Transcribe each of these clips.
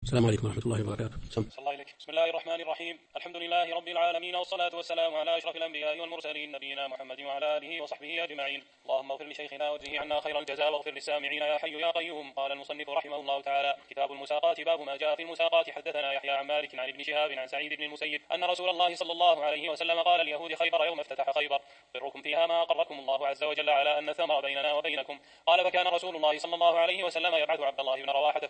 السلام عليكم ورحمة الله وبركاته. الله إليك. بسم الله الرحمن الرحيم. الحمد لله رب العالمين، والصلاة والسلام على أشرف الأنبياء والمرسلين نبينا محمد وعلى آله وصحبه أجمعين. اللهم اغفر لشيخنا واجزه عنا خير الجزاء، واغفر للسامعين يا حي يا قيوم. قال المصنف رحمه الله تعالى: كتاب المساقات. باب ما جاء في المساقات. حدثنا يحيى عن مالك عن ابن شهاب عن سعيد بن المسيب أن رسول الله صلى الله عليه وسلم قال اليهود خيبر يوم افتتح خيبر: قركم فيها ما أقركم الله عز وجل على أن الثمر بيننا وبينكم. قال: فكان رسول الله صلى الله عليه وسلم يبعث عبد الله بن رواحة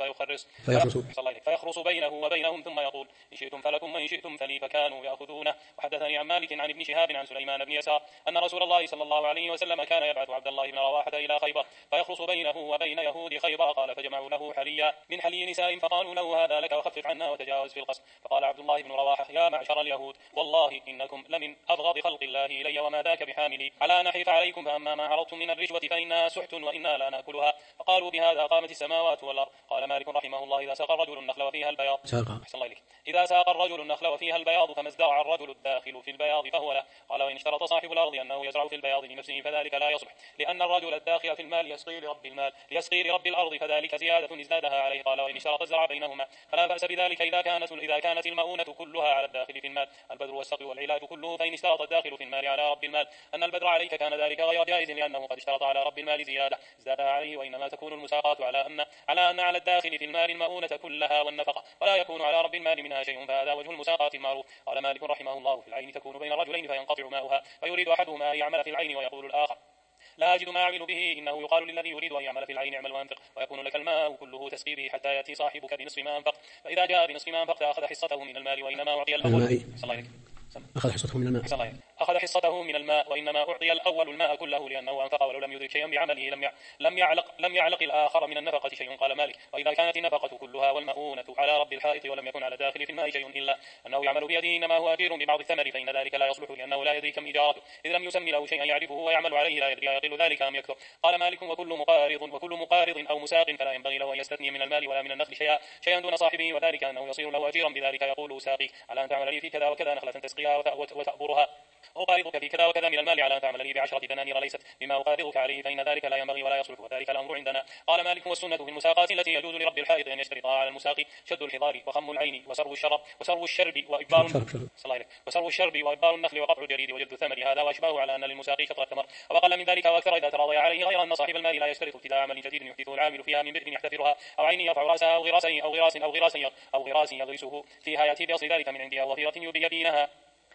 فيخرص بينه وبينهم ثم يقول: إن شئتم فلكم وإن شئتم فلي، فكانوا يأخذونه. وحدثني عن مالك عن ابن شهاب عن سليمان بن يسار أن رسول الله صلى الله عليه وسلم كان يبعث عبد الله بن رواحة إلى خيبر فيخرص بينه وبين يهود خيبر. قال: فجمعوا له حليا من حلي نساء فقالوا له: هذا لك وخفف عنا وتجاوز في القسم. فقال عبد الله بن رواحة: يا معشر اليهود، والله إنكم لمن أبغض خلق الله إلي، وما ذاك بحاملي على أن أحلف عليكم، فأما ما عرضتم من الرشوة فإنها سحت وإنا لا نأكلها. فقالوا: بهذا قامت السماوات والأرض. قال مالك رحمه الله: إذا ساق الرجل النخل وفيها البياض إذا ساق الرجل النخل وفيها البياض فما ازدرع الرجل الداخل في البياض فهو له. قال: وإن اشترط صاحب الأرض أنه يزرع في البياض لنفسه فذلك لا يصلح، لأن الرجل الداخل في المال يسقي لرب الأرض فذلك زيادة ازدادها عليه. قال: وإن اشترط الزرع بينهما فلا بأس بذلك إذا كانت المؤونة كلها على الداخل في المال، البذر والسقي والعلاج كله. فإن اشترط الداخل في المال على رب المال أن البذر عليك كان ذلك غير جائز، لأنه قد اشترط على رب المال زيادة ازدادها عليه. وإنما تكون المساقات على أن على الداخل في المال المؤونة كلها والنفقة، ولا يكون على رب المال منها شيء، فهذا وجه المساقات المعروف. قال مالك رحمه الله: في العين تكون بين رجلين فينقطع ماؤها، ويريد أحدهما أن يعمل في العين ويقول الآخر: لا أجد ما أعمل به. إنه يقال للذي يريد أن يعمل في العين: اعمل وأنفق، ويكون لك الماء كله تسقي به حتى يأتي صاحبك بنصف ما أنفق. فإذا جاء بنصف ما أنفقت أخذ حصته من المال، وإنما أعطي الأول أخذ حصته من الماء وإنما أعطي الأول الماء كله، لأنه أنفق ولو لم يدرك شيئا بعمله لم يعلق الآخر من النفقة شيء. قال مالك: وإذا كانت النفقة كلها والمؤونة على رب الحائط ولم يكن على داخل في الماء شيء إلا أنه يعمل بيده، إنما هو أجير ببعض الثمر، فإن ذلك لا يصلح، لأنه لا يدري كم إجارته، إذ لم يسمي له شيئا يعرفه ويعمل عليه، لا يدري يقل ذلك أم يكثر. قال مالك: وكل مقارض أو مساق فلا ينبغي له أن يستثني من المال ولا من النخل شيئا دون صاحبه، وذلك أنه يصير له أجيرا بذلك. يقول ساقيك: على أن تعمل لي في كذا وكذا نخلة تسقيها وتأبرها، أقارضك في كذا وكذا من المال على أن تعمل لي ب10 دنانير ليست بما أقارضك عليه، فإن ذلك لا ينبغي ولا يصلح، وذلك الأمر عندنا. قال مالك: والسنة في المساقات التي يجوز لرب الحائط أن يشترطها على المساقي: شد الحضار وخم العين وسرو الشرب وإبار النخل وقطع الجريد وجد الثمر، هذا وأشباه، على أن للمساقي شطر الثمر وأقل من ذلك وأكثر إذا تراضي عليه، غير أن صاحب المال لا يشترط ابتداء عمل جديد يحدثه العامل فيها من بئر يحتفرها أو عين يرفع رأسها أو غراس يغرسه فيها يأتي بأصل ذلك من عندها وظيرة يبينها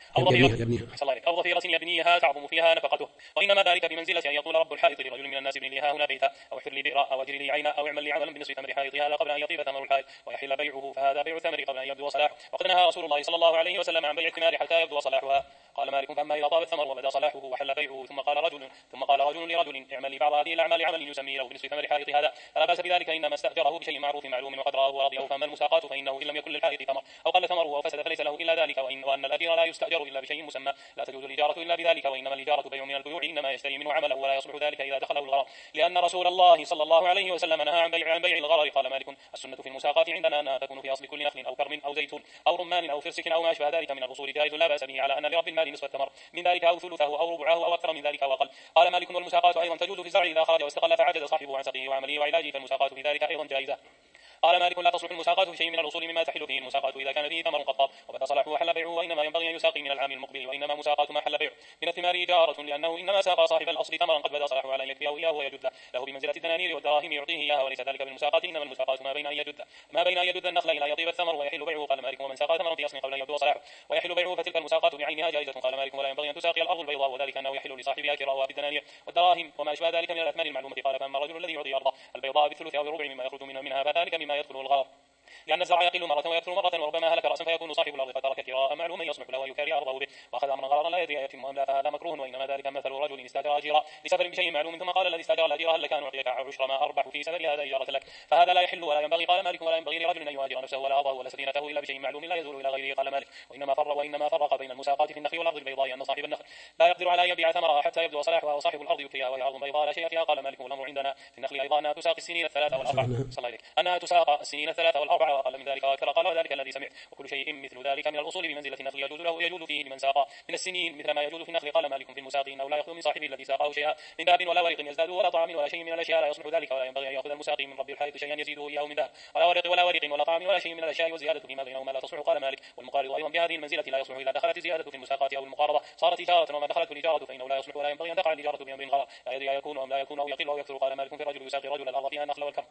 أو ظفيرة يبنيها تعظم فيها نفقته. وإنما ذلك بمنزلة أن يقول رب الحائط لرجل من الناس: ابن لي ها هنا بيتا، أو احفر لي بئرا، أو أجر لي عينا، أو اعمل لي عملا بنصف ثمر حائطي هذا قبل أن يطيب ثمر الحائط ويحل بيعه، فهذا بيع الثمر قبل أن يبدو صلاحه. وقد نهى رسول الله صلى الله عليه وسلم عن بيع الثمار حتى يبدو صلاحها. قال مالك: فأما إذا طاب الثمر وبدا صلاحه وحل بيعه ثم قال رجل لرجل: اعمل لي بعض هذه الأعمال عمل يسمي له بنصف ثمر حائط هذا، فلا بأس بذلك، إنما استأجره بشيء معروف معلوم وقد رآه ورضيه. فأما المساقات فإنه إن لم يكن للحائط ثمر أو قل ثمره أو فسد فليس له إلا ذلك، وأن الأجير لا يستأجر إلا بشيء مسمى، لا تجوز الإجارة إلا بذلك. وإنما الإجارة بيع من البيوع، إنما يشتري منه عمله، ولا يصلح ذلك إذا دخله الغرر، لأن رسول الله صلى الله عليه وسلم نهى عن بيع الغرر. قال مالك: السنة في المساقات عندنا أنها تكون في أصل كل نخل أو كرم أو زيتون أو رمان أو فرسك أو ما أشبه ذلك من الأصول جائز، لا بأس به، على أن لرب المال نصف الثمر من ذلك أو ثلثه أو ربعه أو أكثر من ذلك وأقل. قال مالك: والمساقات أيضا تجوز في الزرع إذا خرج واستقل فعجز صاحبه عن سقيه وعمله وعلاجه، فالمساقات في ذلك أيضا جائزة. قال مالك: لا تصلح المساقات في شيء من الأصول مما تحل فيه المساقات إذا كان فيه ثمر قطاب وبدا صلاحه وحل بيعه، وإنما ينبغي أن يساقي من العام المقبل، وإنما مساقات ما حل بيعه من الثمار إجارة، لأنه إنما ساق صاحب الأصل ثمرا قد بدا صلاحه على أن يكفيه إياه ويجد له بمنزلة الدنانير والدراهم يعطيه إياها، وليس ذلك بالمساقات، إنما المساقات ما بين أن يجد النخل إلى يطيب الثمر ويحل بيعه. قال مالك: ومن ساق ثمرا في أصل قبل أن يبدو صلاحه ويحل بيعه فتلك المساقات بعينها جائزة. قال مالك: ولا ينبغي أن تساقي الأرض البيضاء، وذلك أنه يحل لصاحبها كراؤها بالدنانير والدراهم وما أشبه ذلك من الأثمان المعلومة. قال: فأما الرجل الذي يعطي أرضه البيضاء بالثلث أو الربع مما يخرج منها فذلك مما يدخل الغرض، لأن الزرع يقل مرة ويكثر مرة، وربما هلك رأسا فيكون صاحب الأرض فترك كراء معلوما يصلح له ويكاري أرضه به، وأخذ أمرا غرضا لا يدري أيتم أم لا، فهذا مكروه. وإنما ذلك مثل رجل استأجر أجيرا لسفر بشيء معلوم ثم قال الذي استأجر الأجير: هل لك أن أعطيك عشر ما أربح في سفري هذا إجارة لك، فهذا لا يحل ولا ينبغي. قال مالك: ولا ينبغي لرجل أن يؤجر نفسه ولا أرضه ولا سفينته إلا بشيء معلوم لا يزول إلى غيره. قال مالك: وإنما فرق بين المساقات في النخل والأرض البيضاء أن صاحب النخل لا يقدر على أن يبيع ثمرها حتى يبدو صلاحها، وصاحب الأرض يكفيها وهي أرض بيضاء لا شيء فيها. قال مالك: والأمر عندنا في النخل أيضا أنها تساق السنين الثلاثة والأربعة، وأقل من ذلك، وكل شيء شيء مثل ذلك من الأصول بمنزلة النخل يجوز فيه لمن ساق من السنين مثل ما يجوز في النخل. قال مالك في المساق إنه لا يأخذ من صاحبه الذي ساقه شيئا من ذهب ولا ورق يزداد ولا طعام ولا شيء من الأشياء لا يصلح ذلك، ولا ينبغي أن يأخذ المساقي من رب الحائط شيئا يزيده إياه من ذهب ولا ورق ولا طعام ولا شيء من الأشياء، والزيادة فيما بينهما لا تصلح. قال مالك والمقارض أيضا بهذه المنزلة لا يصلح إذا دخلت الزيادة في المساقات أو المقارضة صارت إجارة، وما دخلت الإجارة فإنه لا يصلح ولا ينبغي أن تقع الإجارة بأمر غلط لا يدري يكون أم لا يكون أو يقل أو يكثر. قال مالك في الرجل يساقي الرجل الأرض فيها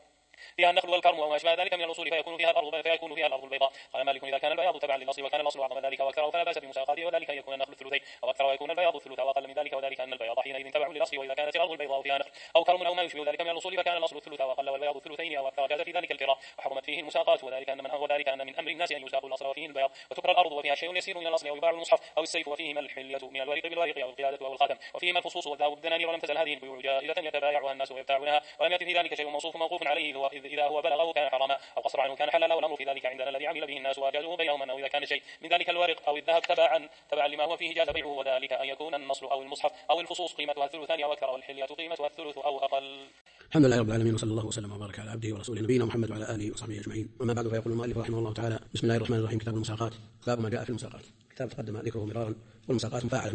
النخل والكرم وما أشبه ذلك من الأصول فيكون فيها الأرض البيضاء. قال مالك إذا كان البياض تبعا للأصل وكان الأصل أعظم ذلك وأكثره فلا بأس بمساقاته، وذلك أن يكون النخل الثلثين أو أكثر ويكون البياض الثلث وأقل من ذلك، وذلك أن البياض حينئذ تبع للأصل. وإذا كانت الأرض البيضاء فيها نخل أو كرم أو ما يشبه ذلك من الأصول فكان الأصل الثلث وأقل والبياض الثلثين أو أكثر، جاز في ذلك الكراء وحرمت فيه المساقات. وذلك أن من أمر الناس أن يساقوا الأصل وفيه البياض وتكرى الأرض وفيها شيء يسير من الأصل أو يباع المصحف أو السيف وفيهما الحلية من الورق بالورق أو القلادة أو الخاتم وفيهما الفصوص والذهب بالدنانير، ولم تزل هذه البيوع جائزة يتبايعها الناس ويبتاعونها، ولم يأتي في ذلك شيء موقوف عليه إذا هو بلغه كان حراما أو قصر عنه كان حلالا، والأمر في ذلك عندنا الذي عمل به الناس وأجازوه بينهم أنه إذا كان شيء من ذلك الورق أو الذهب تبعا لما هو فيه جاز بيعه، وذلك أن يكون النصل أو المصحف أو الفصوص قيمتها الثلثان أو أكثر والحلية قيمتها الثلث أو أقل. الحمد لله رب العالمين، وصلى الله وسلم وبارك على عبده ورسوله نبينا محمد وعلى آله وصحبه أجمعين. وما بعد، فيقول المؤلف رحمه الله تعالى: بسم الله الرحمن الرحيم. كتاب المساقات. باب ما جاء في المساقات. كتاب تقدم ذكره مرارا. والمساقات مفاعلة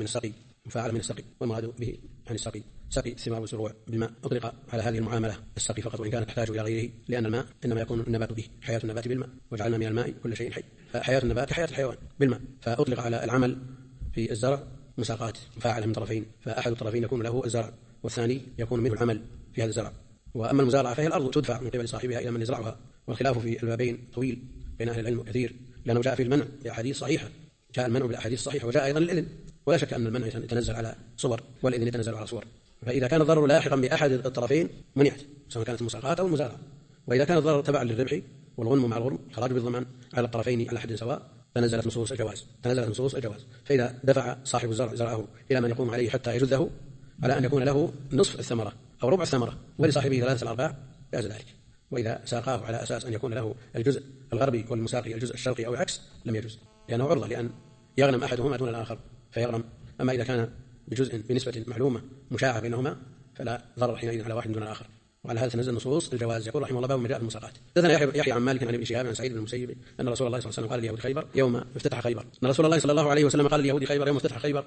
من السقي والمراد به عن السقي سقي الثمار والزروع بالماء. أطلق على هذه المعاملة السقي فقط، وإن كانت تحتاج إلى غيره، لأن الماء إنما يكون النبات به، حياة النبات بالماء، وجعلنا من الماء كل شيء حي، فحياة النبات كحياة الحيوان بالماء. فأطلق على العمل في الزرع مساقات مفاعلة من طرفين، فأحد الطرفين يكون له الزرع والثاني يكون منه العمل في هذا الزرع. وأما المزارعة فهي الأرض تدفع من قبل صاحبها إلى من يزرعها، والخلاف في البابين طويل بين أهل العلم كثير، لأنه جاء في المنع بأحاديث صحيحة، جاء المنع بالأحاديث الصحيحة، وجاء أيضا الإذن، ولا شك أن المنع يتنزل على صور والإذن يتنزل على صور. فإذا كان الضرر لاحقا بأحد الطرفين منعت، سواء كانت المساقات أو المزارعة. وإذا كان الضرر تبعا للربح والغنم مع الغرم خراج بالضمان على الطرفين على حد سواء، فنزلت نصوص الجواز. فإذا دفع صاحب الزرع زرعه إلى من يقوم عليه حتى يجده على أن يكون له نصف الثمرة أو ربع الثمرة ولصاحبه 3/4 جاز ذلك. وإذا ساقاه على أساس أن يكون له الجزء الغربي والمساقي الجزء الشرقي أو العكس لم يجوز، لأنه عرضة لأن يغنم أحدهما دون الآخر فيغرم. أما إذا كان بجزء بنسبة معلومة مشاعة بينهما فلا ضرر حينئذ على واحد دون الآخر. وعلى هذا تنزل نصوص الجواز. يقول رحمه الله: باب ما جاء في المساقات. حدثنا يحيى عن مالك عن ابن شهاب عن سعيد بن المسيب ان رسول الله صلى الله عليه وسلم قال ليهود خيبر يوم افتتح خيبر، ان رسول الله صلى الله عليه وسلم قال ليهود خيبر يوم افتتح خيبر: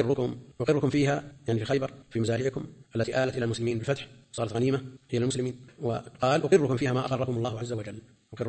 اقركم فيها، يعني في خيبر، في مزارعكم التي آلت الى المسلمين بالفتح صارت غنيمه هي للمسلمين. وقال: اقركم فيها ما اقركم الله عز وجل.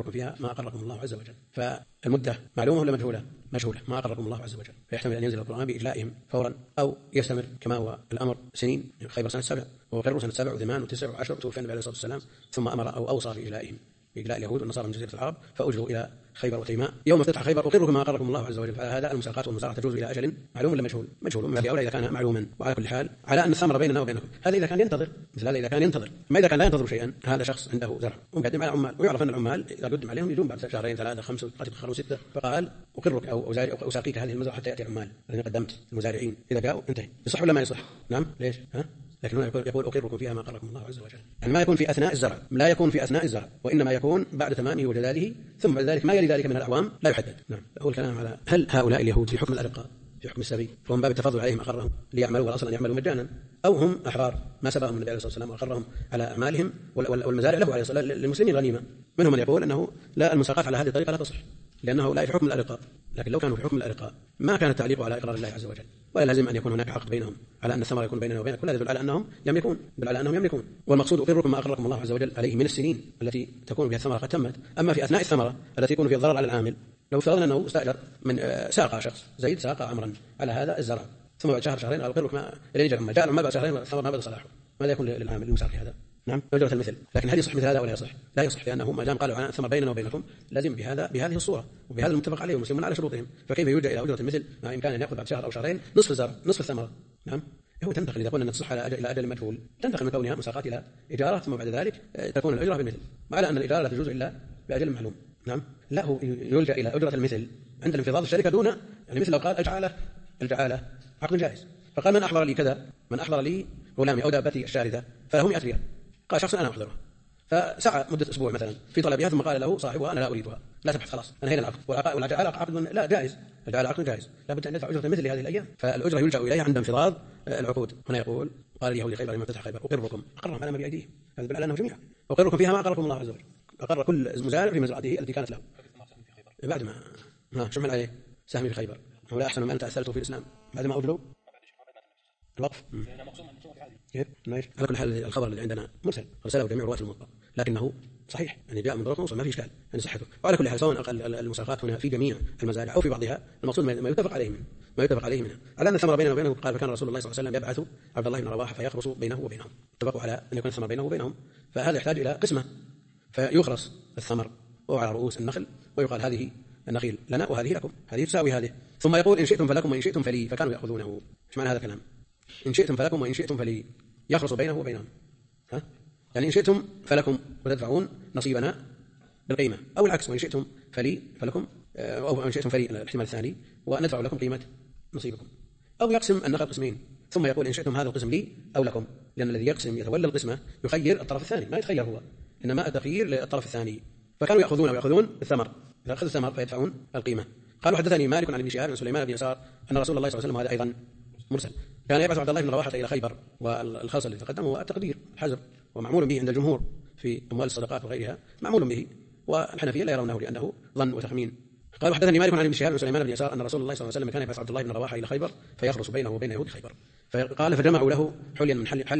فالمده معلومه ولا مجهوله؟ ما اقركم الله عز وجل، فيحتمل ان ينزل القران باجلائهم فورا او يستمر كما هو الامر سنين. خيبر سنه 7 وقروا سنه 7 و8 و9 و10 وتوفي النبي عليه الصلاه والسلام، ثم امر او اوصى باجلائهم، بإجلاء اليهود والنصارى من جزيرة العرب، فأوجهوا إلى خيبر وتيماء يوم افتتح خيبر: أقركم ما أقركم الله عز وجل. فعلى هذا المساقات والمزارعة تجوز إلى أجل معلوم ولا مجهول من باب أولى إذا كان معلوما. وعلى كل حال على أن الثمر بيننا وبينكم. هذا إذا كان ينتظر، مثل هذا إذا كان ينتظر. ما إذا كان لا ينتظر شيئا، هذا شخص عنده زرع ومقدم على عمال، ويعرف أن العمال إذا قدم عليهم يجون بعد 2 3 5 قد يتأخرون 6، فقال: أقرك أو أساقيك هذه المزرعة حتى يأتي العمال الذين قدمت المزارعين، إذا جاءوا انتهي. يصح ولا ما يصح؟ نعم. ليش؟ لكن هنا يقول: أقركم فيها ما أقركم الله عز وجل. يعني ما يكون في أثناء الزرع، لا يكون في أثناء الزرع، وإنما يكون بعد تمامه وجلاله، ثم بعد ذلك ما يلي ذلك من الأعوام لا يحدد. نعم. أقول كلام على هل هؤلاء اليهود في حكم الأرقاء، في حكم السبي، فهم باب التفضل عليهم أقرهم ليعملوا، والأصل أن يعملوا مجانا، أو هم أحرار ما سبقهم النبي عليه الصلاة والسلام وأقرهم على أعمالهم، والمزارع له عليه الصلاة للمسلمين غنيمة. منهم من يقول أنه لا، المساقات على هذه الطريقة لا تصح، لأنه لا في حكم الأرقاء. لكن لو كانوا في حكم الأرقاء ما كان التعليق على إقرار الله عز وجل، ولا لازم أن يكون هناك عقد بينهم على أن الثمر يكون بيننا وبينك، ولا يدل على أنهم يملكون. والمقصود: أقركم ما أقركم الله عز وجل عليه من السنين التي تكون بها الثمرة قد تمت. أما في أثناء الثمرة التي يكون فيها الضرر على العامل، لو فرضنا أنه استأجر من ساق شخص زيد ساق عمرا على هذا الزرع، ثم بعد شهرين قال: أقرك ما إلى جاء العمال بعد شهرين الثمر ما بدا صلاحه، ماذا يكون للعامل المساقي هذا؟ نعم، أجرة المثل. لكن هل يصح مثل هذا ولا يصح؟ لا يصح، لأنه ما دام قالوا عن الثمر بيننا وبينكم لازم بهذه الصورة وبهذا المتفق عليه والمسلمون على شروطهم. فكيف يرجع إلى أجرة المثل مع إمكان أن يأخذ بعد شهر أو شهرين نصف الزرع نصف الثمرة؟ نعم. هو تنتقل، إذا قلنا أن تصح إلى أجل مجهول، تنتقل من كونها مساقات إلى إجارة، ثم بعد ذلك تكون الأجرة بالمثل، على أن الإجارة لا تجوز إلا بأجل معلوم. نعم. لا، هو يلجأ إلى أجرة المثل عند انفضاض الشركة دون، يعني مثل لو قال الجعالة عقد جائز، فقال: من أحضر لي كذا، من أحضر لي غلامي أو دابتي الشاردة فله 100 ريال. قال شخص: أنا أحضرها، فسعى مدة أسبوع مثلا في طلبها، ثم قال له صاحبها: أنا لا أريدها، لا تبحث، خلاص أنهينا العقد. والجعالة عقد لا جائز، الجعالة عقد جائز، لابد أن يدفع أجرة مثل هذه الأيام. فالأجرة يلجأ إليها عند انفضاض العقود. هنا يقول: قال اليهود خيبر لما فتح خيبر: أقركم، أقرهم على ما بأيديهم، هذا يدل على أنهم جميعا أقركم فيها ما أقركم الله عز وجل. أقر كل مزارع في مزرعته التي كانت له بعد ما شو من عليه سهمي في خيبر، هو لا أحسن ما أنت أسألته في الإسلام بعد ما أبلغ الوقف. كيف؟ على كل حال الخبر اللي عندنا مرسل رسله جميع رواة الموطأ، لكنه صحيح يعني جاء من طرق موصل ما في إشكال يعني صحته. وعلى كل حال سواء المساقات هنا في جميع المزارع أو في بعضها المقصود ما يتفق عليه منها على أن الثمر بيننا وبينهم. قال فكان رسول الله صلى الله عليه وسلم يبعث عبد الله بن رواحة فيخرص بينه وبينهم، اتفقوا على أن يكون الثمر بينه وبينهم، فهذا يحتاج إلى قسمة فيخرص الثمر وهو على رؤوس النخل ويقال هذه النخيل لنا وهذه لكم، هذه تساوي هذه، ثم يقول إن شئتم فلكم وإن شئتم فلي، فكانوا يأخذونه. ايش معنى هذا الكلام؟ إن شئتم فلكم وإن شئتم فلي، يخلص بينه وبينهم، يعني إن شئتم فلكم وتدفعون نصيبنا بالقيمة، أو العكس وإن شئتم فلي فلكم، أو إن شئتم فلي الاحتمال الثاني وندفع لكم قيمة نصيبكم، أو يقسم النخل قسمين ثم يقول إن شئتم هذا القسم لي أو لكم، لأن الذي يقسم يتولى القسمة يخير الطرف الثاني، ما يتخير هو إنما التخيير للطرف الثاني. فكانوا يأخذون الثمر، إذا أخذوا الثمر فيدفعون القيمة. قالوا حدثني مالك عن ابن شهاب عن سليمان بن يسار أن رسول الله صلى الله عليه وسلم، هذا أيضا مرسل، كان يبعث عبد الله بن رواحة إلى خيبر، والخلص الذي تقدم هو التقدير الحجر ومعمول به عند الجمهور في أموال الصدقات وغيرها، معمول به، والحنفية لا يرونه لأنه ظن وتخمين. قال حدثني مالك عن ابن شهاب عن سليمان بن يسار أن رسول الله صلى الله عليه وسلم كان يبعث عبد الله بن رواحة إلى خيبر فيخلص بينه وبين يهود خيبر. فقال فجمعوا له حليا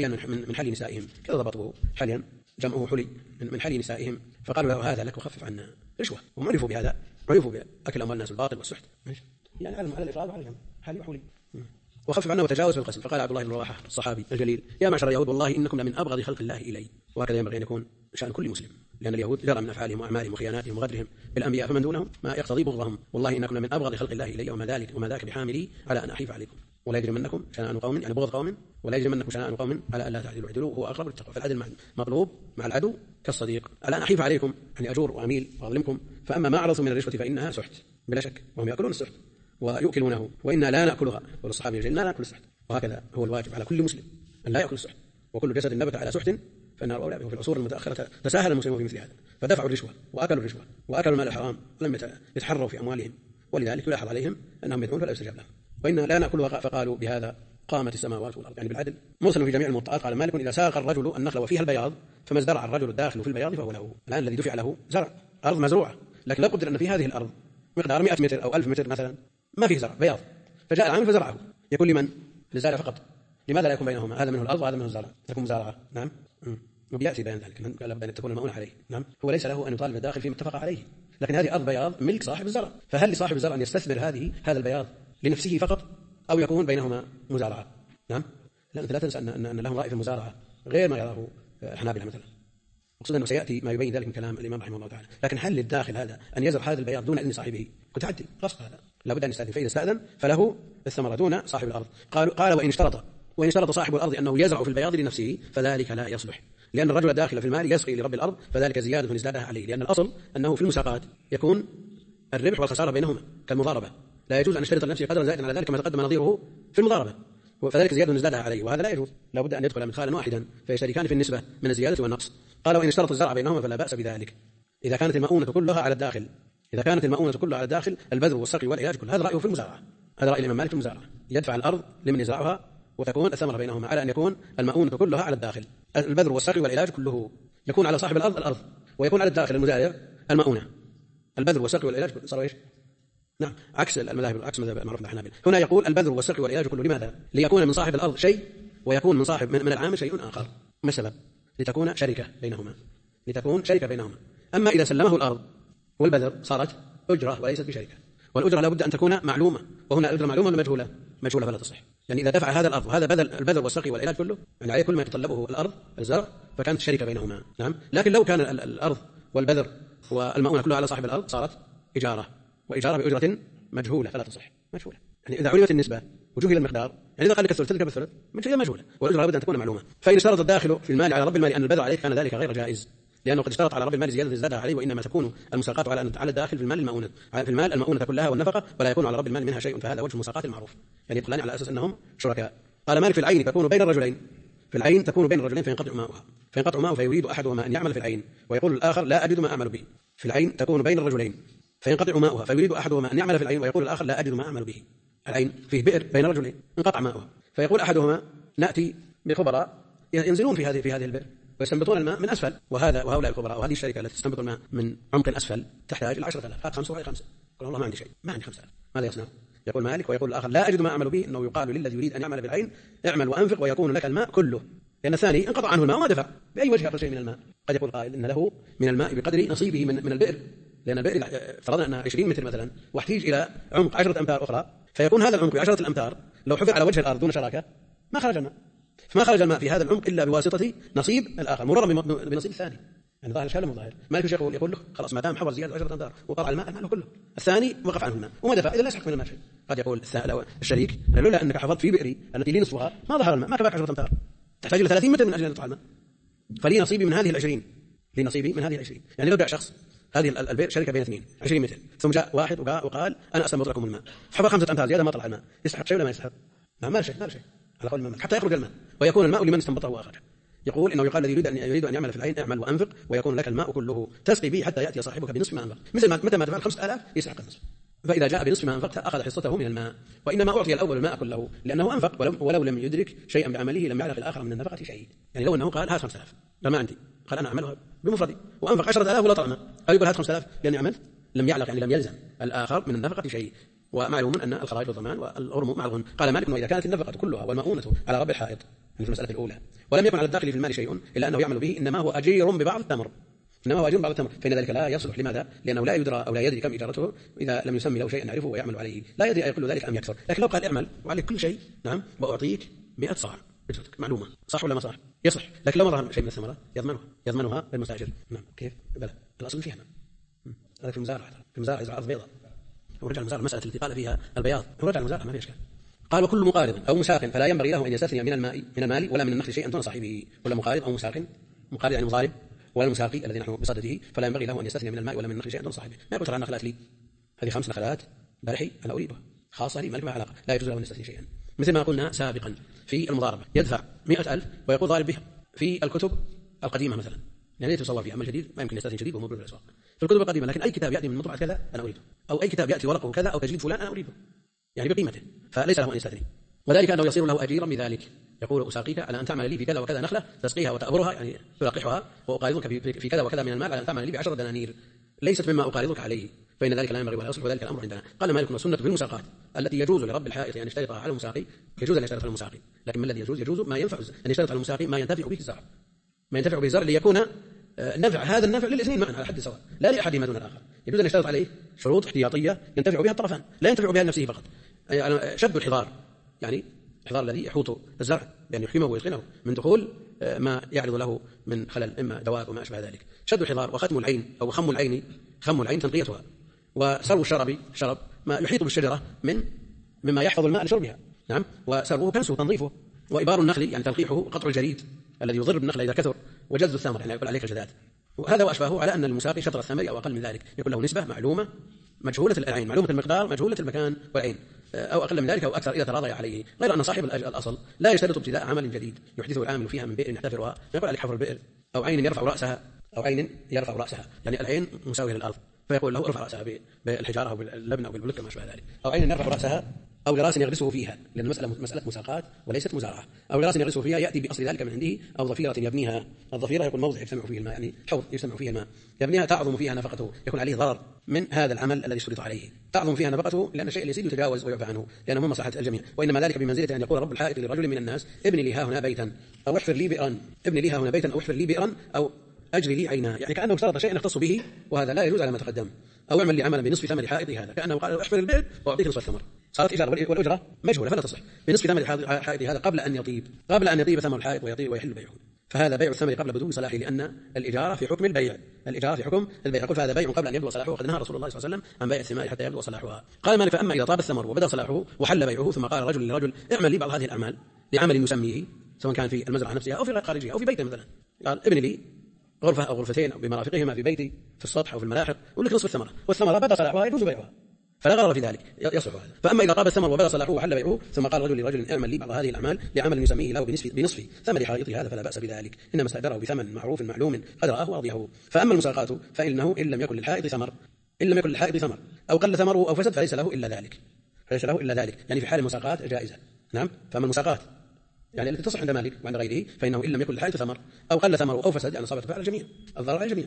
من حلي نسائهم، كذا ضبطوه حليا جمعه حلي من حلي نسائهم، فقالوا له هذا لك وخفف عنا رشوة، هم عرفوا بهذا، عرفوا بأكل أموال الناس الباطل والسحت، يعني على الإفراد وعلى الجمع حلي وحلي، وخفف عنه وتجاوز في القسم. فقال عبد الله بن رواحة الصحابي الجليل يا معشر اليهود والله إنكم لمن أبغض خلق الله إلي. وهكذا ينبغي أن يكون شأن كل مسلم، لأن اليهود جرى من أفعالهم وأعمالهم وخياناتهم وغدرهم بالأنبياء فمن دونهم ما يقتضي بغضهم. والله إنكم لمن أبغض خلق الله إلي وما ذاك بحاملي على أن أحيف عليكم. ولا يجرمنكم شنآن قوم، يعني بغض قوم، ولا يجرمنكم شنآن قوم على أن لا تعدلوا، اعدلوا هو أقرب للتقوى. فالعدل مطلوب مع العدو كالصديق. على أن أحيف عليكم يعني أجور وأميل وأظلمكم، فأما ما عرضوا من الرشوة فإنها سحت بلا شك، وهم يأكلون السحت ويؤكلونه، وإنا لا نأكلها. والصحابي يقول لا نأكل السحت، وهكذا هو الواجب على كل مسلم أن لا يأكل السحت، وكل جسد نبت على سحت فالنار أولى به. في العصور المتأخرة تساهل المسلمون في مثل هذا، فدفعوا الرشوة وأكلوا المال الحرام ولم يتحروا في أموالهم، ولذلك يلاحظ عليهم أنهم يدعون فلا يستجاب لهم. وإنا لا نأكلها، فقالوا بهذا قامت السماوات والأرض، يعني بالعدل. مرسل في جميع الموطئات. قال مالك إذا ساق الرجل النخل وفيها البياض فما ازدرع الرجل الداخل في البياض فهو له. الآن الذي دفع له زرع أرض مزروعة، لكن لا قدر أن في هذه الأرض مقدار 100 متر أو 1000 متر مثلا ما فيه زرع بياض، فجاء العامل فزرعه، يكون لمن؟ للزارع فقط. لماذا لا يكون بينهما هذا منه الأرض وهذا منه الزرع؟ تكون مزارعة. نعم. وبيأتي بيان ذلك من لابد أن تكون المؤونة عليه. نعم. هو ليس له أن يطالب الداخل فيما اتفق عليه، لكن هذه أرض بياض ملك صاحب الزرع، فهل لصاحب الزرع أن يستثمر هذا البياض لنفسه فقط أو يكون بينهما مزارعة؟ نعم. لا أنت لا تنسى أن لهم رأي في المزارعة غير ما يراه الحنابلة مثلا، مقصود أنه سيأتي ما يبين ذلك من كلام الإمام رحمه الله تعالى. لكن هل للداخل هذا أن يزرع هذا البياض دون إذن صاحبه؟ قد تعدي غصب، هذا لابد أن يستأذن، فإذا استأذن فله الثمرة دون صاحب الأرض. قال وإن اشترط صاحب الأرض أنه يزرع في البياض لنفسه فذلك لا يصلح، لأن الرجل الداخل في المال يسقي لرب الأرض، فذلك زيادة ازدادها عليه، لأن الأصل أنه في المساقات يكون الربح والخسارة بينهما كالمضاربة، لا يجوز أن يشترط لنفسه قدرا زائدا على ذلك كما تقدم نظيره في المضاربة، فذلك زيادة ازدادها عليه، وهذا لا يجوز، لابد أن يدخل مدخلا واحدا فيشتركان في النسبة من الزيادة والنقص. قال وإن اشترط الزرع بينهما فلا بأس بذلك إذا كانت المؤونة كلها على الداخل، البذر والسقي والعلاج كله. هذا رأيه في المزارعة، هذا رأي الإمام مالك في المزارعة، يدفع الأرض لمن يزرعها وتكون الثمرة بينهما، على أن يكون المؤونة كلها على الداخل، البذر والسقي والعلاج كله يكون على صاحب الأرض، ويكون على الداخل المزارع المؤونة، البذر والسقي والعلاج صار ايش؟ نعم، عكس المذاهب، عكس مذهب المعروف الحنابلة. هنا يقول البذر والسقي والعلاج كله، لماذا؟ ليكون من صاحب الأرض شيء ويكون من صاحب من العامل شيء آخر. ما السبب؟ لتكون شركة بينهما. أما إذا سلمه الأرض والبذر صارت أجرة وليست بشركة، والأجرة لابد أن تكون معلومة، وهنا الأجرة معلومة ولا مجهولة فلا تصح. يعني إذا دفع هذا الأرض وهذا البذر والسقي والعلاج كله، يعني عليه كل ما يتطلبه الأرض الزرع، فكانت شركة بينهما. نعم. لكن لو كان الأرض والبذر والمؤونة كلها على صاحب الأرض صارت إجارة، وإجارة بأجرة مجهولة فلا تصح، مجهولة. يعني إذا علمت النسبة وجهل المقدار، يعني إذا قال لك الثلث تلك بالثلث مجهولة، والأجرة لابد أن تكون معلومة. فإن اشترط الداخل في المال على رب المال أن البذر عليه كان ذلك غير جائز، لأنه قد اشترط على رب المال زيادة ازدادها عليه، وإنما تكون المساقات على الداخل في المال المؤونة كلها والنفقة، ولا يكون على رب المال منها شيء، فهذا وجه المساقات المعروف، يعني يدخلان على أساس أنهم شركاء. قال مالك في العين تكون بين الرجلين، فينقطع ماؤه فيريد أحدهما أن يعمل في العين ويقول الآخر لا أجد ما أعمل به. في العين تكون بين الرجلين فينقطع ماؤها فيريد أحدهما أن يعمل في العين ويقول الآخر لا أجد ما أعمل به. العين فيه بئر بين رجلين انقطع ماؤها، فيقول أحدهما نأتي بخبراء ينزلون في هذه البئر ويستنبطون الماء من أسفل، وهؤلاء الخبراء وهذه الشركة التي تستنبط الماء من عمق أسفل تحتاج إلى 10,000، 5 وهي 5، يقول والله ما عندي شيء، ما عندي 5000، ماذا يصنع؟ يقول مالك ويقول الآخر لا أجد ما أعمل به، أنه يقال للذي يريد أن يعمل بالعين اعمل وأنفق ويكون لك الماء كله، لأن الثاني انقطع عنه الماء وما دفع بأي وجه أخذ شيء من الماء. قد يقول قائل إن له من الماء بقدر نصيبه من البئر، لأن البئر فرضنا أنها 20 متر مثلا واحتيج إلى عمق 10 أمتار أخرى، فيكون هذا العمق 10 الأمتار لو حفر على وجه الأرض دون شراكة ما خرج الماء، فما خرج الماء في هذا العمق إلا بواسطة نصيب الآخر مرورا بنصيب الثاني. يعني ظاهر الكلام ظاهر. مالك يقول له خلاص ما دام حفر زيادة 10 أمتار وقطع الماء كله، الثاني وقف عنه الماء وما دفع إذا لا يسحق من الماء شيء. قد يقول الشريك لولا أنك حفظت في بئري التي لي نصفها ما ظهر الماء، ما كفاك 10 أمتار، تحتاج إلى 30 متر من أجل أن تطلع الماء، فلي نصيبي من هذه 20، لي نصيبي من هذه 20. يعني لو جاء شخص هذه البئر شركة بين اثنين 20 متر، ثم جاء واحد وقال أنا أستنبط لكم الماء، حفر 5 أمتار زيادة ما طلع الماء، يستحق شيء ولا ما يستحق؟ ما شيء على قول المملك حتى يخرج الماء ويكون الماء لمن استنبطه وأخرجه. يقول إنه يقال الذي يريد أن يعمل في العين اعمل وأنفق ويكون لك الماء كله تسقي به حتى يأتي صاحبك بنصف ما أنفق، مثل متى ما دفع 5000 يستحق النصف، فإذا جاء بنصف ما أنفقت أخذ حصته من الماء. وإنما أعطي الأول الماء كله لأنه أنفق، ولو لم يدرك شيئا بعمله لم يعلق الآخر من النفقة شيء. يعني لو أنه قال هات 5000 لا ما عندي، قال أنا أعملها بمفردي وأنفق 10,000 ولا طعمه، أو يقول هات 5000 لأني عملت، لم يعلق يعني لم يلزم الآخر من النفقة شيء. ومعلوم أن الخراج والضمان والغرم مع الغنم. قال مالك وإذا كانت النفقة كلها والمؤونة على رب الحائط في المسألة الأولى ولم يكن على الداخل في المال شيء إلا أنه يعمل به إنما هو أجير ببعض التمر، فإن ذلك لا يصلح لماذا؟ لأنه لا يدرى أو لا يدري كم إجارته إذا لم يسمي له شيئا يعرفه ويعمل عليه، لا يدري أيقل ذلك أم يكثر. لكن لو قال اعمل وعليك كل شيء نعم وأعطيك 100 صاع معلومة، صح ولا ما صح؟ يصح. لكن لو ما ظهر شيء من الثمرة يضمنها للمستأجر. نعم كيف؟ بلى الأصل فيها هذا في المزارع يزرع أرض بيضاء ورجع المزارع المسألة التي قال فيها البياض ورجع المزارع ما في إشكال. قال وكل مقارض أو مساق فلا ينبغي له أن يستثني من المال ولا من النخل شيئا دون صاحبه. كل مقارض أو مساق، مقارض يعني مضارب، ولا المساقي الذي نحن بصدده فلا ينبغي له أن يستثني من الماء ولا من النخل شيئا دون صاحبه. ما يقول ترى النخلات لي هذه 5 نخلات بارحي أنا أريدها خاصة لي ما لها علاقة، لا يجوز له أن يستثني شيئا. مثل ما قلنا سابقا في المضاربة يدفع 100,000 ويقول ضارب بها في الكتب القديمة مثلا، يعني يتصور فيها أما الجديد ما يمكن يستثني جديد وموجود في الأسواق في الكتب القديمة، لكن أي كتاب يأتي من مطبعة كذا أنا أريده، أو أي كتاب يأتي ورقه كذا أو تجديد فلان أنا أريده، يعني بقيمته، فليس له أن يستثني، وذلك أنه يصير له أجيرا بذلك. يقول أساقيك على أن تعمل لي في كذا وكذا نخلة تسقيها وتأبرها يعني تلقحها، وأقارضك في كذا وكذا من المال على أن تعمل لي ب10 دنانير ليست مما أقارضك عليه، فإن ذلك لا ينبغي ولا يصلح وذلك الأمر عندنا. قال مالك والسنة في المساقات التي يجوز لرب الحائط أن يشترطها على المساقي يجوز أن يشترط على المساقي، لكن ما الذي يجوز ما ينفع أن يشترط على المساقي ما ينتفع به الزرع، ما ينتفع به الزرع ليكون نفع هذا النفع للاثنين معا على حد سواء لا لأحدهما دون الآخر. يجوز أن يشترط عليه شروط احتياطية ينتفع بها الطرفان لا ينتفع بها لنفسه فقط. يعني شد الحضار، يعني الحضار الذي يحوط الزرع بأن يحكمه ويتقنه من دخول ما يعرض له من خلل إما دواب وما أشبه ذلك. شد الحضار وختم العين أو خم العين تنقيتها، وسرو الشرب ما يحيط بالشجرة مما يحفظ الماء لشربها، نعم، وسروه كنسه تنظيفه، وإبار النخل يعني تلقيحه قطع الجريد الذي يضر بالنخل إذا كثر، وجذ الثمر يعني يقول عليك الجذات، وهذا وأشباهه على أن المساقي شطر الثمر أو أقل من ذلك يكون له نسبة معلومة مجهولة العين، معلومة المقدار مجهولة المكان والعين، أو أقل من ذلك أو أكثر إذا تراضي عليه، غير أن صاحب الأصل لا يشترط ابتداء عمل جديد يحدثه العامل فيها من بئر يحتفرها، يقول عليك حفر البئر أو عين يرفع رأسها يعني العين مساوية للأرض، فيقول له ارفع رأسها بالحجارة أو باللبن أو بالبلك ما أشبه ذلك، أو عين يرفع رأسها أو لراس يغرسه فيها، لأن مسألة مساقات وليست مزارعة، أو لراس يغرسه فيها يأتي بأصل ذلك من عنده، أو ضفيرة يبنيها، الضفيرة يكون موضع يجتمع فيه الماء يعني حوض يجتمع فيه الماء يبنيها تعظم فيها نفقته، يكون عليه ضرر من هذا العمل الذي اشترط عليه، تعظم فيها نفقته لأن الشيء اليسير يتجاوز ويعفى عنه لأنه من مصلحة الجميع، وإنما ذلك بمنزلة أن يقول رب الحائط لرجل من الناس ابني لي ها هنا بيتا أو احفر لي بئرا، ابني لي ها هنا بيتا أو احفر لي بئرا أو أجري لي عينا، يعني كأنه اشترط شيئا يختص به وهذا لا يجوز على ما تقدم، أو اعمل لي عملا بنصف ثمن حائطي هذا، كأنه قال احفر البئر وأعطيك نصف الثمر، صارت إجارة والأجرة مجهولة فلا تصح بنصف ثمن حائطي هذا قبل أن يطيب ثمن الحائط ويحل بيعه، فهذا بيع الثمر قبل بدو صلاحه لأن الإجارة في حكم البيع، يقول فهذا بيع قبل أن يبدو صلاحه، وقد نهى رسول الله صلى الله عليه وسلم عن بيع الثمار حتى يبدو صلاحها. قال مالك فأما إذا طاب الثمر وبدا صلاحه وحل بيعه ثم قال رجل لرجل اعمل لي بعض هذه الأعمال لعمل يسميه سواء كان في المزرعة نفسها أو في خارجها أو في بيته مثلا، قال ابن لي غرفة أو غرفتين أو بمرافقهما في بيتي في السطح أو في الملاحق ولك نصف الثمرة والثمرة بدا صلاحها يجوز بيعها فلا غرر في ذلك يصح هذا. فأما إذا طاب الثمر وبدا صلاحه وحل بيعه ثم قال رجل لرجل اعمل لي بعض هذه الأعمال لعمل يسميه له بنصف ثمر حائطه هذا فلا بأس بذلك، إنما استأجره بثمن معروف معلوم قد رآه وأرضيه. فأما المساقات فإنه إن لم يكن للحائط ثمر أو قل ثمره أو فسد فليس له إلا ذلك، يعني في حال المساقات جائزة، نعم. فأما المساقات يعني التي تصح عند مالك وعند غيره فإنه إن لم يكن للحائط ثمر أو قل ثمره أو فسد يعني صابت فعل الجميع الضرر على الجميع،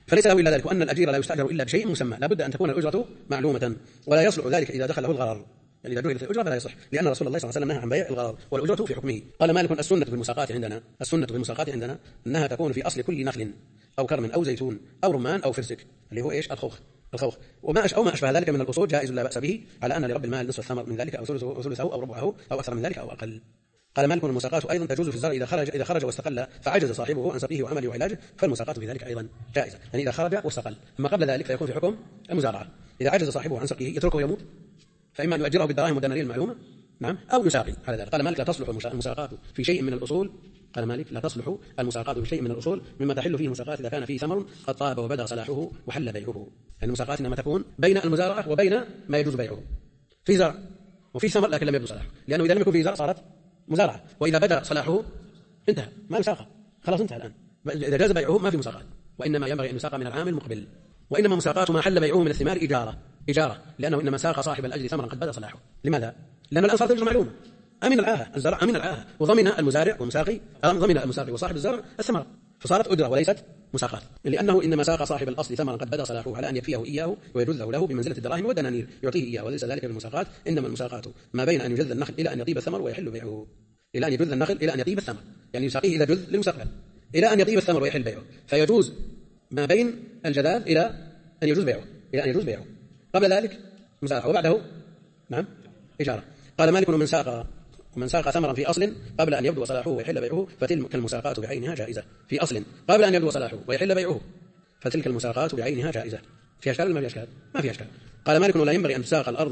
فليس له إلا ذلك، وأن الأجير لا يستأجر إلا بشيء مسمى، لا بد أن تكون الأجرة معلومة، ولا يصلح ذلك إذا دخله الغرر، يعني إذا جهلت الأجرة فلا يصح، لأن رسول الله صلى الله عليه وسلم نهى عن بيع الغرر، والأجرة في حكمه. قال مالك: السنة في المساقات عندنا أنها تكون في أصل كل نخل أو كرم أو زيتون أو رمان أو فرسك، اللي هو إيش؟ الخوخ. أو ما أشبه ذلك من الأصول جائز لا بأس به، على أن لرب المال نصف الثمر من ذلك أو ثلثه أو ربعه أو أكثر من ذلك أو أقل. قال مالك: المساقات أيضا تجوز في الزرع إذا خرج واستقل فعجز صاحبه عن سقيه وعمله وعلاجه، فالمساقات في ذلك أيضا جائزة، يعني إذا خرج واستقل. أما قبل ذلك فيكون في حكم المزارعة، إذا عجز صاحبه عن سقيه يتركه يموت، فإما أن يؤجره بالدراهم والدنانير المعلومة، نعم، أو يساقي على ذلك. قال مالك: لا تصلح المساقات في شيء من الأصول. قال مالك: لا تصلح المساقات في شيء من الأصول مما تحل فيه المساقات إذا كان فيه ثمر قد طاب وبدا صلاحه وحل بيعه. يعني المساقات إنما تكون بين المزارعة وبين ما يجوز بيعه. في زرع وفي ثمر لكن لم يبدو صلاحه، لأنه إذا لم يكن فيه زرع صارت مزارعة، وإذا بدا صلاحه انتهى، ما يساقى، خلاص انتهى الآن. إذا جاز بيعه ما في مساقات، وإنما ينبغي أن يساقى من العام المقبل. وإنما مساقات ما حل بيعه من الثمار إجارة، لأنه إنما ساق صاحب الأجر ثمرا قد بدا صلاحه. لماذا؟ لأن الآن صارت معلومة، أمن العاهة الزرع، أمن العاهة، وضمن المزارع والمساقي، ضمن المساقي وصاحب الزرع الثمر، فصارت أجرة وليست مساقات، لأنه إنما ساق صاحب الأصل ثمرا قد بدا صلاحه على أن يكفيه إياه ويجذه له بمنزلة الدراهم والدنانير يعطيه إياه، وليس ذلك بالمساقات. إنما المساقات ما بين أن يجذ النخل إلى أن يطيب الثمر ويحل بيعه، إلى أن يجذ النخل إلى أن يطيب الثمر، يعني يساقيه إذا جذ للمستقبل إلى أن يطيب الثمر ويحل بيعه، فيجوز ما بين الجذاذ إلى أن يجوز بيعه، قبل ذلك مساقة، وبعده نعم إجارة. قال مالك: ومن ساق ثمرا في أصل قبل أن يبدو صلاحه ويحل بيعه فتلك المساقات بعينها جائزة. في أصل قبل أن يبدو صلاحه ويحل بيعه فتلك المساقات بعينها جائزة. في أشكال ما في أشكال؟ ما في أشكال. قال مالك: ولا ينبغي أن تساق الأرض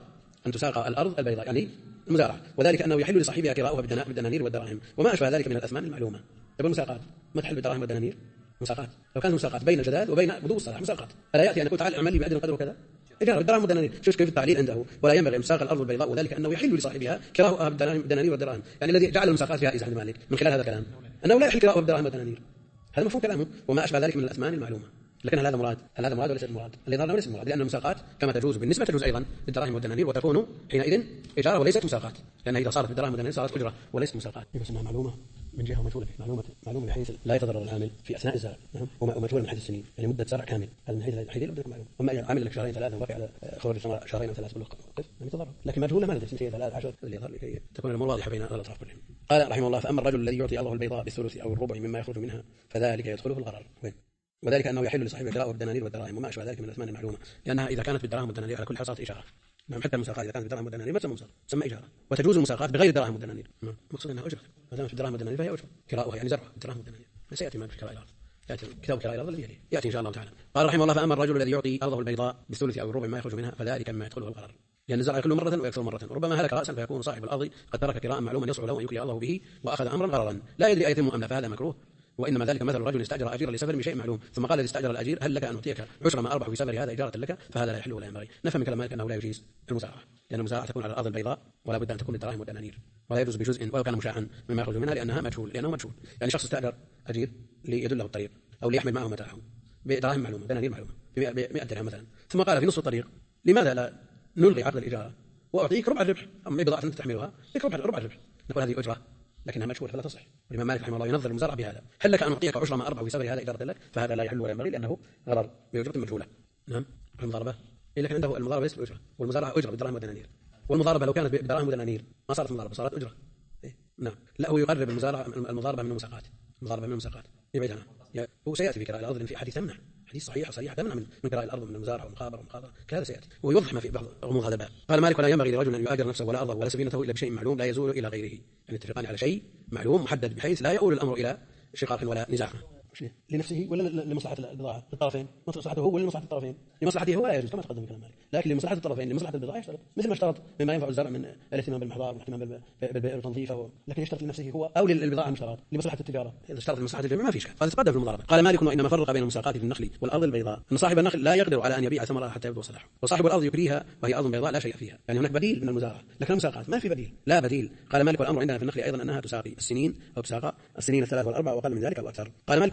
البيضاء يعني المزارعة، وذلك أنه يحل لصاحبها كراؤها بالدنانير والدراهم وما أشبه ذلك من الأثمان المعلومة. طيب المساقات ما تحل بالدراهم والدنانير؟ مساقات لو كانت مساقات بين الجداد وبين بدو الصلاح مساقات، ألا يأتي أن يقول تعال اعمل لي بأجر قدر وكذا؟ إجارة بالدراهم والدنانير. شوف كيف التعليل عنده: ولا ينبغي أن تساق الأرض البيضاء، وذلك أنه يحل لصاحبها كراؤها بالدنانير والدراهم، يعني الذي جعل المساقات جائزة عند مالك من خلال هذا الكلام أنه لا يحل كراؤها بالدراهم والدنانير. هذا مفهوم كلامه، وما أشبه ذلك من الأثمان المعلومة. لكن هل هذا مراد وليس مراد؟ اللي ظهر وليس مراد، لأن المساقات كما تجوز بالنسبة تجوز أيضا بالدراهم والدنانير، وتكون حينئذ إجارة وليست مساقات، لأنها إذا صارت بالدراهم والدنانير صارت أجرة وليست مساقات. بس إنها معلومة من جهة ومجهولة، معلومة بحيث لا يتضرر العامل في أثناء الزرع، ومجهولة من حيث السنين، يعني مدة زرع كامل، هذا من حيث معلومة. أما عامل لك شهرين ثلاثة وبقي على خروج الثمرة شهرين أو ثلاثة بالوقت لم يتضرر، لكن مجهولة ما ندري سنتين ثلاثة 10 اللي يظهر لكي تكون الأمور واضحة بين الأطراف كلهم. قال رحمه الله: فأما الرجل الذي يعطي الله البيضاء بالثلث أو الربع مما يخرج منها فذلك يدخله الغرر، وذلك أنه يحل لصاحبه كراء بالدنانير والدراهم وما أشبه ذلك من الأثمان المعلومة، لأنها إذا كانت بالدراهم والدنانير على كل حال صارت إجارة. نعم، حتى المساقات إذا كانت بالدراهم والدنانير ما تسمى إجارة، وتجوز المساقات بغير الدراهم والدنانير، مقصود أنها أجرة، ما دامت بالدراهم والدنانير فهي أجرة، كراؤها يعني زرعها بالدراهم والدنانير. سيأتي ما في كراء الأرض، يأتي كتاب كراء الأرض الذي يليه يأتي إن شاء الله تعالى. قال رحمه الله: فأما الرجل الذي يعطي أرضه البيضاء بالثلث أو الربع ما يخرج منها فذلك مما يدخله الغرر، لأن الزرع يخلو مرة ويكثر مرة، ربما هلك رأسا فيكون صاحب الأرض قد ترك كراء معلوما يصعب له أن يكري الله به وأخذ أمرا غررا لا يدري أيتم أم لا، فهذا مكروه. وإنما ذلك مثل الرجل استأجر أجيرا لسفر بشيء معلوم، ثم قال الذي استأجر الأجير: هل لك أن أعطيك عشر ما أربح في سفر هذا إجارة لك؟ فهذا لا يحل ولا ينبغي. نفهم من كلام مالك أنه لا يجيز المزارعة، لأن المزارعة تكون على الأرض البيضاء ولا بد أن تكون بالدراهم والدنانير، ولا يجوز بجزء ولو كان مشاعا مما يخرج منها، لأنه مجهول. يعني شخص استأجر أجير ليدله الطريق أو ليحمل معه متاعه بدراهم معلومة دنانير معلومة ب100 درهم مثلا، ثم قال في نصف الطريق: لماذا لا نلغي عقد الإجارة وأعطيك ربع الربح، أما بضاعة أنت تحملها لك ربع الربح؟ نقول هذه أجرة لكنها مجهولة فلا تصح. والإمام مالك رحمه الله ينظر المزارع بهذا: هل لك أن أعطيك عشر ما أربح بسبب هذا إجارة لك؟ فهذا لا يحل ولا ينبغي، لأنه غرر بأجرة مجهولة. نعم، المضاربة لكن عنده المضاربة ليست بأجرة، والمزارعة أجرة بالدراهم والدنانير، والمضاربة لو كانت بالدراهم والدنانير ما صارت مضاربة، صارت أجرة. نعم، لا هو يقرب المضاربة من المساقات يبعد عنها. هو سيأتي في كراء الأرض في حديث تمنع، حديث صحيح تمنع من كراء الأرض من المزارعة والمخابرة كهذا سيأتي ويوضح ما في بعض غموض هذا الباب. قال مالك: ولا ينبغي لرجل أن يؤاجر نفسه ولا أرضه ولا سفينته إلا بشيء معلوم لا يزول إلى غيره، يعني اتفقان على شيء معلوم محدد بحيث لا يؤول الأمر إلى شقاق ولا نزاع. لنفسه ولا لمصلحة البضاعة الطرفين؟ مصلحته هو ولا لمصلحة الطرفين؟ لمصلحته هو لا يجوز كما تقدم كلام مالك، لكن لمصلحة الطرفين لمصلحة البضاعة يشترط، مثل ما اشترط مما ينفع الزرع من الاهتمام بالمحضار والاهتمام بالبيع والتنظيف، لكن يشترط لنفسه هو أو للبضاعة المشترط لمصلحة التجارة. إذا اشترط لمصلحة الجميع ما في إشكال، هذا تقدم في المضاربة. قال مالك: وإنما فرق بين المساقات في النخل والأرض البيضاء أن صاحب النخل لا يقدر على أن يبيع ثمرها حتى يبدو صلاحه، وصاحب الأرض يكريها وهي أرض بيضاء لا شيء فيها، يعني هناك بديل من المزارعة، لكن المساقات ما في بديل، لا بديل. قال مالك: والأمر عندنا في النخل أيضا أنها تساقي السنين أو تساقى السنين الثلاث والأربع وأقل من ذلك أو أكثر. قال مالك: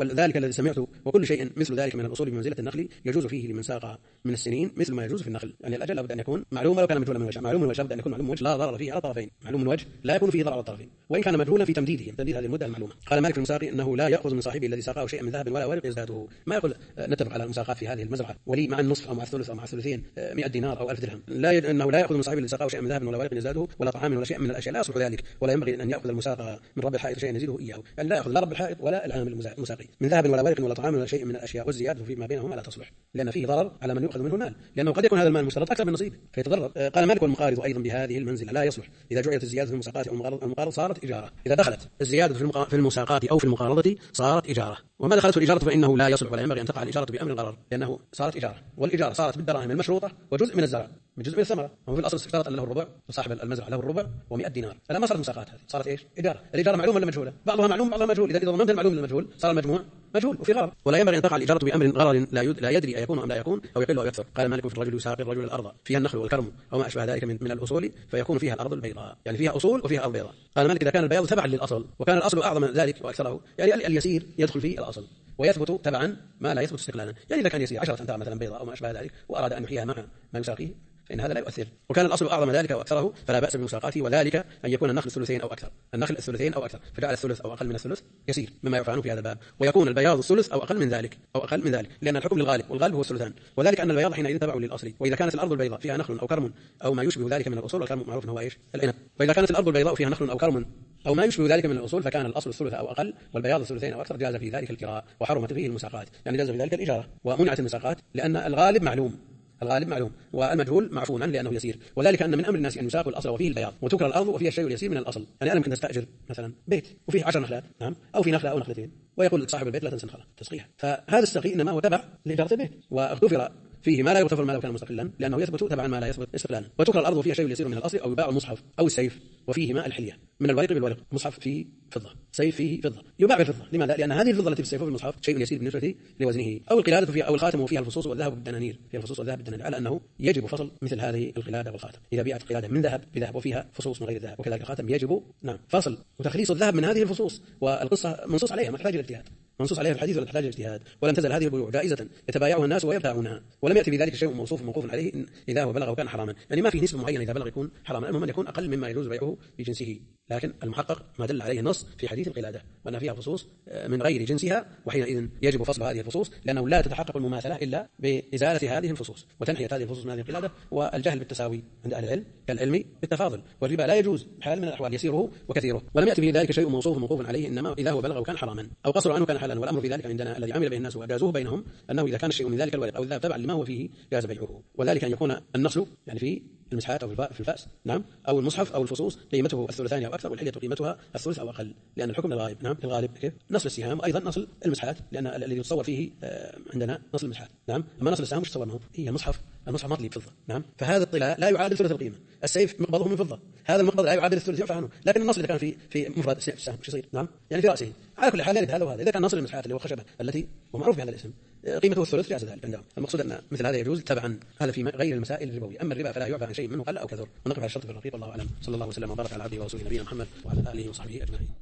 ذلك الذي سمعته وكل شيء مثل ذلك من الأصول بمنزلة النخل يجوز فيه لمن ساق من السنين مثل ما يجوز في النخل. يعني الأجل لابد أن يكون معلوما ولو كان مجهولا من وجه. معلوم من وجه لابد أن يكون معلوم من وجه لا ضرر فيه على الطرفين. معلوم من وجه لا يكون فيه ضرر على الطرفين، وإن كان مجهولا في تمديده تمديد هذه المدة المعلومة. قال مالك في المساقي أنه لا يأخذ من صاحبه الذي ساقه شيئا من ذهب ولا ورق يزداده. ما يقول نتفق على المساقات في هذه المزرعة ولي مع النصف أو مع الثلث أو مع الثلثين 100 دينار أو 1000 درهم، أنه لا يأخذ من صاحبه الذي ساقه شيئا من ذهب ولا ورق يزداده ولا طعام ولا شيء من الأشياء، لا يصلح ذلك. ولا ينبغي أن يأخذ المساق من رب الحائط شيئا يزيده إياه، يعني لا يأخذ لا رب الحائط ولا العامل المساقي من ذهب ولا ورق ولا طعام ولا شيء من الأشياء، والزيادة فيما بينهما لا تصلح لأن فيه ضرر على من يؤخذ منه المال، لأنه قد يكون هذا المال مشترط أكثر من نصيب فيتضرر. قال مالك والمقارض أيضا بهذه المنزلة لا يصلح إذا جعلت الزيادة في المساقات أو المقارض صارت إجارة. إذا دخلت الزيادة في المساقات أو في المقارضة صارت إجارة، وما دخلته الإجارة فإنه لا يصلح ولا ينبغي أن تقع الإجارة بأمر الغرر، لأنه صارت إجارة، والإجارة صارت بالدراهم المشروطة وجزء من الزرع من جزء من الثمرة، وفي الأصل اشترط أن له الربع وصاحب المزرعة له الربع و100 دينار. الآن ما صارت مساقات، هذه صارت إيش؟ إجارة. الإجارة معلومة ولا مجهولة؟ بعضها معلوم بعضها مجهول. إذا ضمنت المعلوم للمجهول صار المجموع مجهول وفي غرر. ولا ينبغي أن تقع الإجارة بأمر غرر لا يدري أيكون أم لا يكون أو يقل أو يكثر. قال مالك في الرجل يساقي الرجل الأرض فيها النخل والكرم أو ما أشبه ذلك من الأصول فيكون فيها الأرض البيضاء، يعني فيها أصول وفيها أرض بيضاء. قال مالك إذا كان البياض تبعا للأصل وكان الأصل أعظم من ذلك وأكثره، يعني اليسير يدخل فيه الأصل ويثبت تبعا ما لا يثبت استقلالا. يعني إذا كان يسير 10 أمتار مثلا بيضاء أو ما أشبه ذلك وأراد أن يحييها مع ما يساقيه فإن هذا لا يؤثر. وكان الأصل أعظم ذلك وأكثره فلا بأس بمساقاته، وذلك أن يكون النخل الثلثين أو أكثر. النخل الثلثين أو أكثر فجعل الثلث أو أقل من الثلث يسير مما يعفى عنه في هذا الباب، ويكون البياض الثلث أو أقل من ذلك لأن الحكم للغالب والغالب هو الثلثان، وذلك أن البياض حينئذ تبع للأصل. وإذا كانت الأرض البيضاء فيها نخل أو كرم أو ما يشبه ذلك من الأصول، والكرم معروف هو إيش؟ العنب. فإذا كانت الأرض البيضاء فيها نخل أو كرم أو ما يشبه ذلك من الأصول فكان الأصل الثلث أو أقل والبياض الثلثين أو أكثر، جاز في ذلك الكراء وحرمت فيه المساقات، يعني جاز في ذلك الإجارة ومنعت المساقات لأن الغالب معلوم والمجهول معفون عنه لأنه يسير. وذلك أن من أمر الناس أن يساقوا الأصل وفيه البياض وتكرى الأرض وفيها الشيء اليسير من الأصل. يعني أنا ممكن أستأجر مثلا بيت وفيه 10 نخلات نعم أو في نخلة أو نخلتين ويقول لك صاحب البيت لا تنسى نخلة تسقيها، فهذا السقي إنما هو تبع لإجارة البيت واغتفر فيه ما لا يغتفر ما لو كان مستقلا لأنه يثبت تبعا ما لا يثبت استقلالا. وتكرى الأرض وفيها شيء يسير من الأصل أو يباع المصحف أو السيف وفيه ماء الحلية من الورق بالورق، مصحف فيه فضة سيف فيه فضة يباع بالفضة. لماذا؟ لأن هذه الفضة التي في السيف وفي المصحف شيء يسير بالنسبة لوزنه. أو القلادة فيها أو الخاتم وفيها الفصوص والذهب بالدنانير، فيها الفصوص والذهب بالدنانير، على أنه يجب فصل مثل هذه القلادة والخاتم. إذا بيعت القلادة من ذهب بذهب وفيها فصوص من غير ذهب وكذلك الخاتم يجب فصل وتخليص الذهب من هذه الفصوص. والقصة منصوص عليها ما تحتاج إلى اجتهاد، منصوص عليها في الحديث ولا تحتاج اجتهاد. ولم تزل هذه البيوع جائزة يتبايعها الناس ويبتاعونها ولم يأتي بذلك شيء موقوف عليه إذا هو بلغ وكان حراما، يعني ما في نسبة معينة إذا بلغ يكون حراما، المهم أن يكون أقل مما يجوز بيعه بجنسه. لكن المحقق ما دل عليه النص في حديث القلادة وأن فيها فصوص من غير جنسها، وحينئذ يجب فصل هذه الفصوص لأنه لا تتحقق المماثلة إلا بإزالة هذه الفصوص وتنحية هذه الفصوص من هذه القلادة. والجهل بالتساوي عند أهل العلم كالعلم بالتفاضل، والربا لا يجوز بحال من الأحوال يسيره وكثيره. ولم يأتي به ذلك شيء موقوف عليه إنما إذا هو بلغ وكان حراما أو قصر عنه كان حلالا. والأمر في ذلك عندنا الذي عمل به الناس وأجازوه بينهم أنه إذا كان الشيء من ذلك الورق أو الذهب تبعا لما هو فيه جاز بيعه، وذلك أن يكون النصل يعني في المسحات أو في الفأس نعم أو المصحف أو الفصوص قيمته الثلثان أو أكثر والحلية قيمتها الثلث أو أقل، لأن الحكم الغالب نعم الغالب كيف نصل السهام أيضا نصل المسحات، لأن الذي يتصور فيه عندنا نصل المسحات نعم. أما نصل السهام مش تصور منه هي المصحف مطلي بفضة نعم، فهذا الطلاء لا يعادل ثلث القيمة. السيف مقبضه من فضة، هذا المقبض لا يعادل الثلث يعفى عنه، لكن النصل إذا كان في مفرد السهم مش يصير نعم يعني في رأسه. على كل حال هذا وهذا إذا كان نصل المسحات اللي هو خشبة التي ومعروف بهذا الاسم قيمته الثلث جاز ذلك عندهم. المقصود أن مثل هذا يجوز تبعا هذا في غير المسائل الربوية. أما الربا فلا يعفى عن شيء منه قل أو كثر. ونقف على الشرط في الرقيق والله أعلم. صلى الله وسلم وبارك على عبده ورسوله نبينا محمد وعلى آله وصحبه أجمعين.